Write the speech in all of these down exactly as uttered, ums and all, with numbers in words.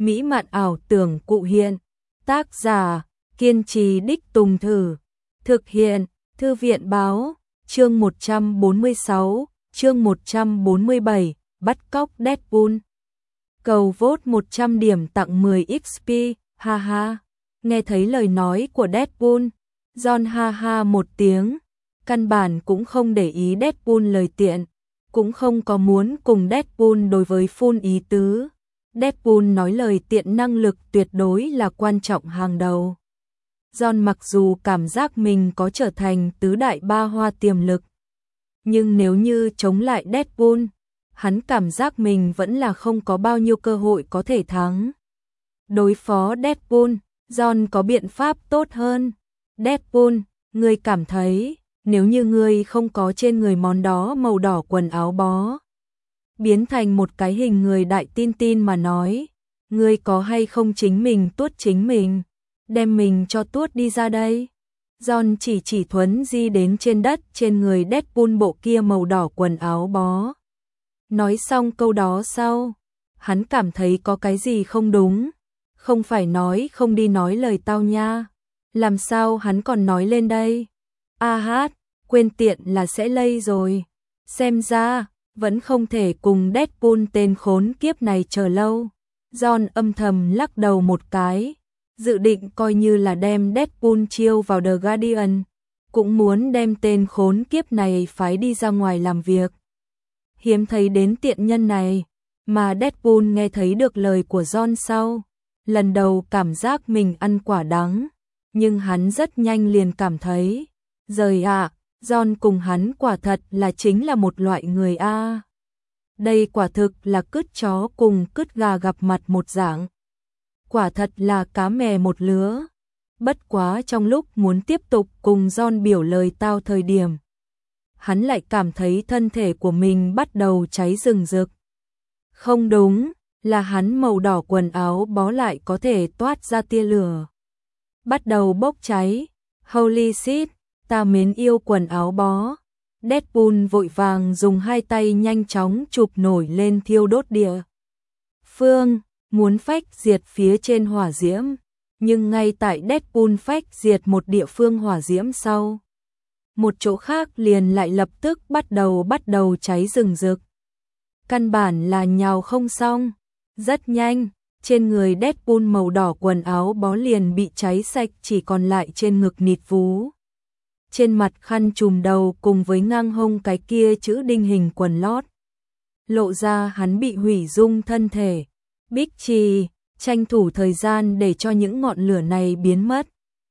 mỹ mạn ảo tưởng cụ hiện. Tác giả, kiên trì đích tùng thử. Thực hiện, Thư viện Báo. Chương một trăm bốn mươi sáu, chương một trăm bốn mươi bảy, bắt cóc Deadpool. Cầu vote một trăm điểm tặng mười ích pê, ha ha. Nghe thấy lời nói của Deadpool, John ha ha một tiếng, căn bản cũng không để ý Deadpool lời tiện, cũng không có muốn cùng Deadpool đối với phun ý tứ. Deadpool nói lời tiện năng lực tuyệt đối là quan trọng hàng đầu. John mặc dù cảm giác mình có trở thành tứ đại ba hoa tiềm lực, nhưng nếu như chống lại Deadpool, hắn cảm giác mình vẫn là không có bao nhiêu cơ hội có thể thắng. Đối phó Deadpool, John có biện pháp tốt hơn. Deadpool, ngươi cảm thấy, nếu như ngươi không có trên người món đó màu đỏ quần áo bó, biến thành một cái hình người đại tin tin mà nói, ngươi có hay không chính mình tuốt chính mình, đem mình cho tuốt đi ra đây. John chỉ chỉ thuấn di đến trên đất trên người Deadpool bộ kia màu đỏ quần áo bó. Nói xong câu đó sau, hắn cảm thấy có cái gì không đúng. Không phải nói không đi nói lời tao nha. Làm sao hắn còn nói lên đây? A hát, quên tiện là sẽ lây rồi. Xem ra, vẫn không thể cùng Deadpool tên khốn kiếp này chờ lâu. John âm thầm lắc đầu một cái, dự định coi như là đem Deadpool chiêu vào The Guardian, cũng muốn đem tên khốn kiếp này phái đi ra ngoài làm việc. Hiếm thấy đến tiện nhân này, mà Deadpool nghe thấy được lời của John sau, lần đầu cảm giác mình ăn quả đắng, nhưng hắn rất nhanh liền cảm thấy, giời ạ, à, John cùng hắn quả thật là chính là một loại người a. À. Đây quả thực là cứt chó cùng cứt gà gặp mặt một dạng. Quả thật là cá mè một lứa. Bất quá trong lúc muốn tiếp tục cùng John biểu lời tao thời điểm, hắn lại cảm thấy thân thể của mình bắt đầu cháy rừng rực. Không đúng, là hắn màu đỏ quần áo bó lại có thể toát ra tia lửa. Bắt đầu bốc cháy. Holy shit, ta mến yêu quần áo bó. Deadpool vội vàng dùng hai tay nhanh chóng chụp nổi lên thiêu đốt địa phương, muốn phách diệt phía trên hỏa diễm. Nhưng ngay tại Deadpool phách diệt một địa phương hỏa diễm sau, một chỗ khác liền lại lập tức bắt đầu bắt đầu cháy rừng rực. Căn bản là nhào không xong. Rất nhanh, trên người Deadpool màu đỏ quần áo bó liền bị cháy sạch, chỉ còn lại trên ngực nịt vú. Trên mặt khăn trùm đầu cùng với ngang hông cái kia chữ đinh hình quần lót, lộ ra hắn bị hủy dung thân thể. Bích Trì, tranh thủ thời gian để cho những ngọn lửa này biến mất.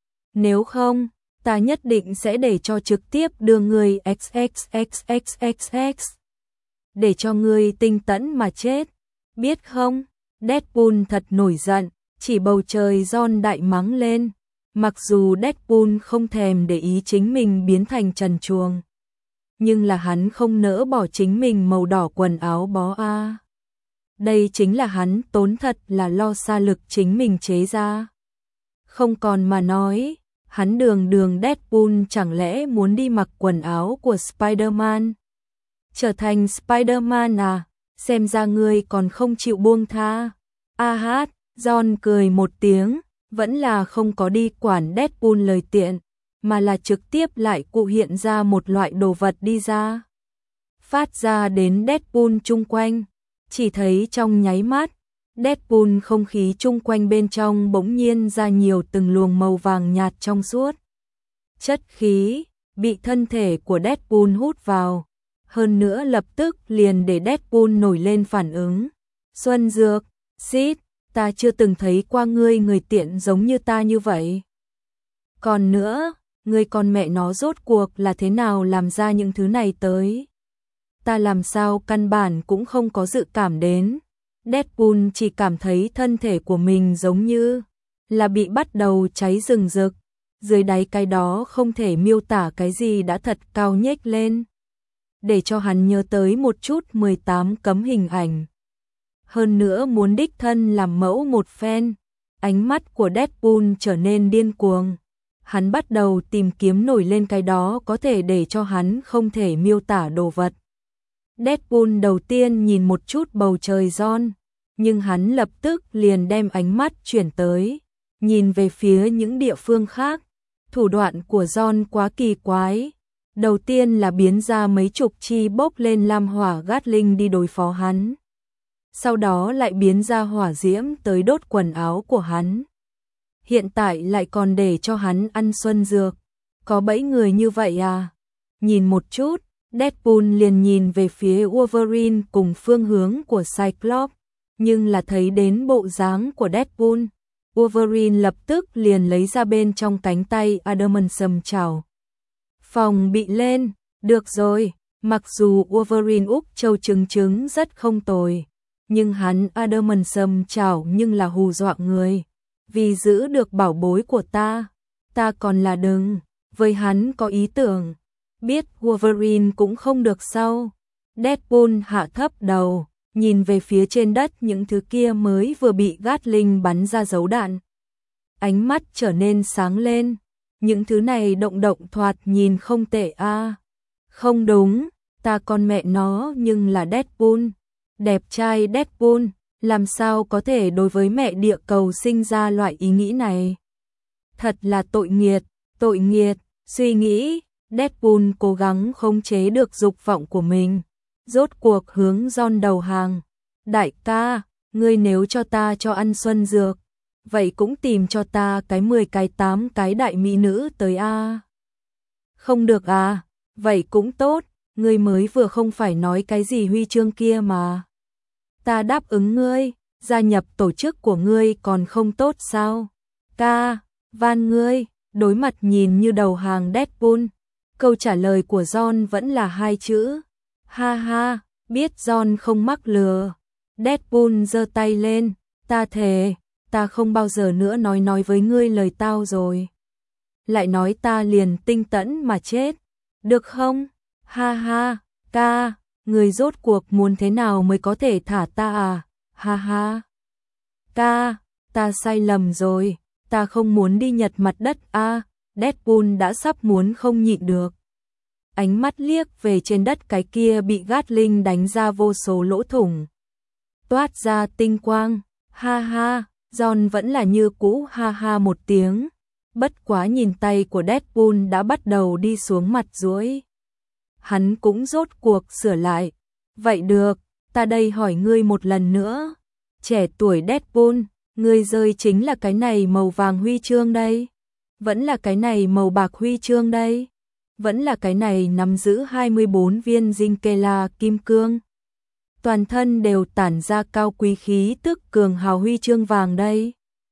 Nếu không, ta nhất định sẽ để cho trực tiếp đưa người xxxxxx, để cho người tinh tẫn mà chết. Biết không? Deadpool thật nổi giận, chỉ bầu trời John đại mắng lên. Mặc dù Deadpool không thèm để ý chính mình biến thành trần truồng, nhưng là hắn không nỡ bỏ chính mình màu đỏ quần áo bó a. À. Đây chính là hắn tốn thật là lo xa lực chính mình chế ra. Không còn mà nói, hắn đường đường Deadpool chẳng lẽ muốn đi mặc quần áo của Spider-Man? Trở thành Spider-Man à? Xem ra ngươi còn không chịu buông tha. A hát, John cười một tiếng, vẫn là không có đi quản Deadpool lời tiện, mà là trực tiếp lại cụ hiện ra một loại đồ vật đi ra. Phát ra đến Deadpool chung quanh, chỉ thấy trong nháy mắt, Deadpool không khí chung quanh bên trong bỗng nhiên ra nhiều từng luồng màu vàng nhạt trong suốt. Chất khí, bị thân thể của Deadpool hút vào. Hơn nữa lập tức liền để Deadpool nổi lên phản ứng. Xuân Dược, xít, ta chưa từng thấy qua ngươi người tiện giống như ta như vậy. Còn nữa, ngươi con mẹ nó rốt cuộc là thế nào làm ra những thứ này tới? Ta làm sao căn bản cũng không có dự cảm đến. Deadpool chỉ cảm thấy thân thể của mình giống như là bị bắt đầu cháy rừng rực. Dưới đáy cái đó không thể miêu tả cái gì đã thật cao nhếch lên, để cho hắn nhớ tới một chút mười tám cấm hình ảnh. Hơn nữa muốn đích thân làm mẫu một phen. Ánh mắt của Deadpool trở nên điên cuồng. Hắn bắt đầu tìm kiếm nổi lên cái đó có thể để cho hắn không thể miêu tả đồ vật. Deadpool đầu tiên nhìn một chút bầu trời John, nhưng hắn lập tức liền đem ánh mắt chuyển tới, nhìn về phía những địa phương khác. Thủ đoạn của John quá kỳ quái. Đầu tiên là biến ra mấy chục chi bốc lên lam hỏa Gatling đi đối phó hắn. Sau đó lại biến ra hỏa diễm tới đốt quần áo của hắn. Hiện tại lại còn để cho hắn ăn xuân dược. Có bẫy người như vậy à? Nhìn một chút, Deadpool liền nhìn về phía Wolverine cùng phương hướng của Cyclops, nhưng là thấy đến bộ dáng của Deadpool. Wolverine lập tức liền lấy ra bên trong cánh tay Adamantium chảo phòng bị lên. Được rồi, mặc dù Wolverine úp châu trứng trứng rất không tồi, nhưng hắn Adamantium chảo nhưng là hù dọa người. Vì giữ được bảo bối của ta, ta còn là đừng với hắn có ý tưởng. Biết Wolverine cũng không được sao. Deadpool hạ thấp đầu, nhìn về phía trên đất những thứ kia mới vừa bị Gatling bắn ra dấu đạn. Ánh mắt trở nên sáng lên. Những thứ này động động thoạt nhìn không tệ a. À. Không đúng, ta con mẹ nó nhưng là Deadpool. Đẹp trai Deadpool, làm sao có thể đối với mẹ địa cầu sinh ra loại ý nghĩ này. Thật là tội nghiệt, tội nghiệt, suy nghĩ. Deadpool cố gắng khống chế được dục vọng của mình. Rốt cuộc hướng John đầu hàng. Đại ca, ngươi nếu cho ta cho ăn xuân dược, vậy cũng tìm cho ta cái mười cái tám cái đại mỹ nữ tới a. À. Không được à, vậy cũng tốt, ngươi mới vừa không phải nói cái gì huy chương kia mà. Ta đáp ứng ngươi, gia nhập tổ chức của ngươi còn không tốt sao? Ca, van ngươi. Đối mặt nhìn như đầu hàng Deadpool, câu trả lời của John vẫn là hai chữ. Ha ha, biết John không mắc lừa. Deadpool giơ tay lên, ta thề, ta không bao giờ nữa nói nói với ngươi lời tao rồi. Lại nói ta liền tinh tẫn mà chết, được không? Ha ha, ca, người rốt cuộc muốn thế nào mới có thể thả ta à? Ha ha. Ca, ta sai lầm rồi, ta không muốn đi nhặt mặt đất a. À. Deadpool đã sắp muốn không nhịn được. Ánh mắt liếc về trên đất cái kia bị Gatling đánh ra vô số lỗ thủng. Toát ra tinh quang, ha ha, John vẫn là như cũ ha ha một tiếng. Bất quá nhìn tay của Deadpool đã bắt đầu đi xuống mặt duỗi. Hắn cũng rốt cuộc sửa lại. Vậy được, ta đây hỏi ngươi một lần nữa. Trẻ tuổi Deadpool, ngươi rơi chính là cái này màu vàng huy chương đây? Vẫn là cái này màu bạc huy chương đây? Vẫn là cái này nắm giữ hai mươi bốn viên Zinkela kim cương? Toàn thân đều tản ra cao quý khí tức cường hào huy chương vàng đây.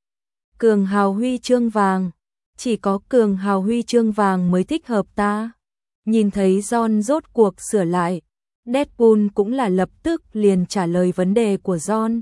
Cường hào huy chương vàng, chỉ có cường hào huy chương vàng mới thích hợp ta. Nhìn thấy John rốt cuộc sửa lại, Deadpool cũng là lập tức liền trả lời vấn đề của John.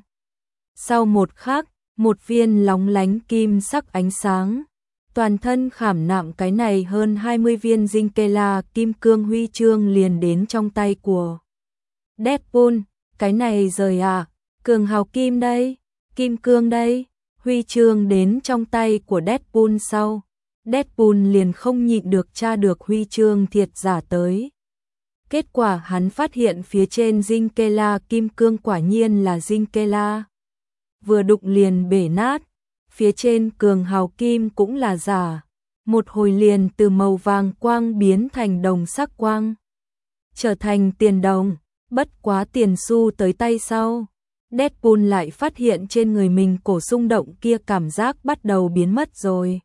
Sau một khắc, một viên lóng lánh kim sắc ánh sáng, toàn thân khảm nạm cái này hơn hai mươi viên Zinkela kim cương huy chương liền đến trong tay của Deadpool. Cái này rời à, cường hào kim đây, kim cương đây. Huy chương đến trong tay của Deadpool sau, Deadpool liền không nhịn được tra được huy chương thiệt giả tới. Kết quả hắn phát hiện phía trên Zinkela kim cương quả nhiên là Zinkela. Vừa đụng liền bể nát, phía trên cường hào kim cũng là giả. Một hồi liền từ màu vàng quang biến thành đồng sắc quang, trở thành tiền đồng. Bất quá tiền xu tới tay sau, Deadpool lại phát hiện trên người mình cổ xung động kia cảm giác bắt đầu biến mất rồi.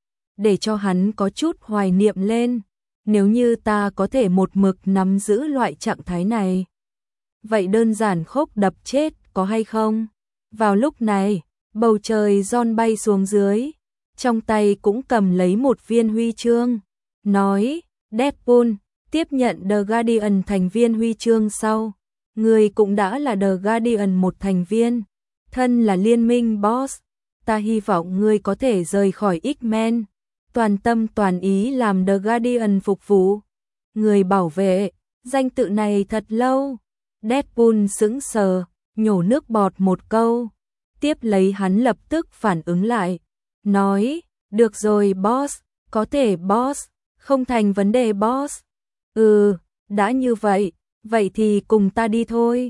Để cho hắn có chút hoài niệm lên, nếu như ta có thể một mực nắm giữ loại trạng thái này, vậy đơn giản khốc đập chết có hay không? Vào lúc này, bầu trời John bay xuống dưới, trong tay cũng cầm lấy một viên huy chương, nói, Deadpool, tiếp nhận The Guardian thành viên huy chương sau. Người cũng đã là The Guardian một thành viên, thân là liên minh boss, ta hy vọng ngươi có thể rời khỏi X-Men, toàn tâm toàn ý làm The Guardian phục vụ. Người bảo vệ, danh tự này thật lâu. Deadpool sững sờ, nhổ nước bọt một câu, tiếp lấy hắn lập tức phản ứng lại, nói, được rồi boss, có thể boss, không thành vấn đề boss. Ừ, đã như vậy. Vậy thì cùng ta đi thôi.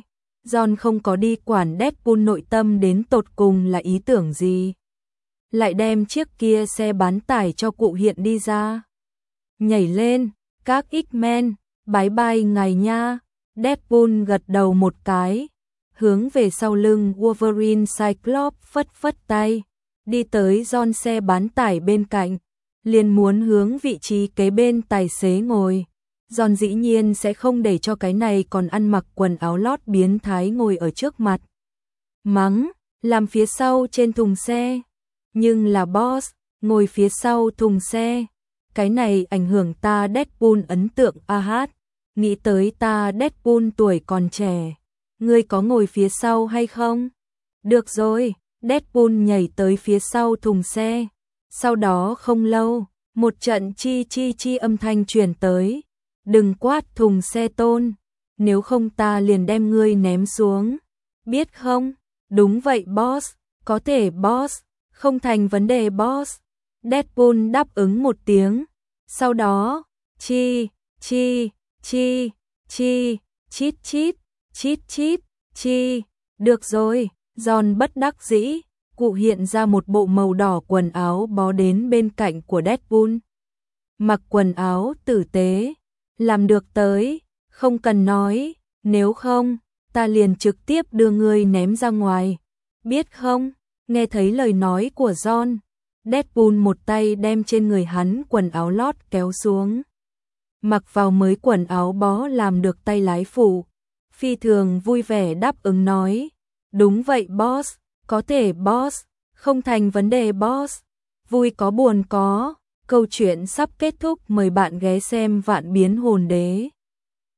John không có đi quản Deadpool nội tâm đến tột cùng là ý tưởng gì. Lại đem chiếc kia xe bán tải cho cụ hiện đi ra. Nhảy lên, các X-Men, bái bai ngài nha. Deadpool gật đầu một cái, hướng về sau lưng Wolverine Cyclops phất phất tay, đi tới John xe bán tải bên cạnh, liền muốn hướng vị trí kế bên tài xế ngồi. John dĩ nhiên sẽ không để cho cái này còn ăn mặc quần áo lót biến thái ngồi ở trước mặt. Mắng, làm phía sau trên thùng xe. Nhưng là boss, ngồi phía sau thùng xe. Cái này ảnh hưởng ta Deadpool ấn tượng a hát. Nghĩ tới ta Deadpool tuổi còn trẻ. Ngươi có ngồi phía sau hay không? Được rồi, Deadpool nhảy tới phía sau thùng xe. Sau đó không lâu, một trận chi chi chi âm thanh truyền tới. Đừng quát thùng xe Tôn, nếu không ta liền đem ngươi ném xuống. Biết không? Đúng vậy boss, có thể boss, không thành vấn đề boss. Deadpool đáp ứng một tiếng. Sau đó, chi, chi, chi, chi, chít chít, chít chít, chi. Được rồi, John bất đắc dĩ, cụ hiện ra một bộ màu đỏ quần áo bó đến bên cạnh của Deadpool. Mặc quần áo tử tế, làm được tới, không cần nói, nếu không, ta liền trực tiếp đưa ngươi ném ra ngoài. Biết không? Nghe thấy lời nói của John, Deadpool một tay đem trên người hắn quần áo lót kéo xuống. Mặc vào mới quần áo bó làm được tay lái phụ. Phi thường vui vẻ đáp ứng nói. Đúng vậy boss, có thể boss, không thành vấn đề boss. Vui có buồn có, câu chuyện sắp kết thúc, mời bạn ghé xem Vạn Biến Hồn Đế.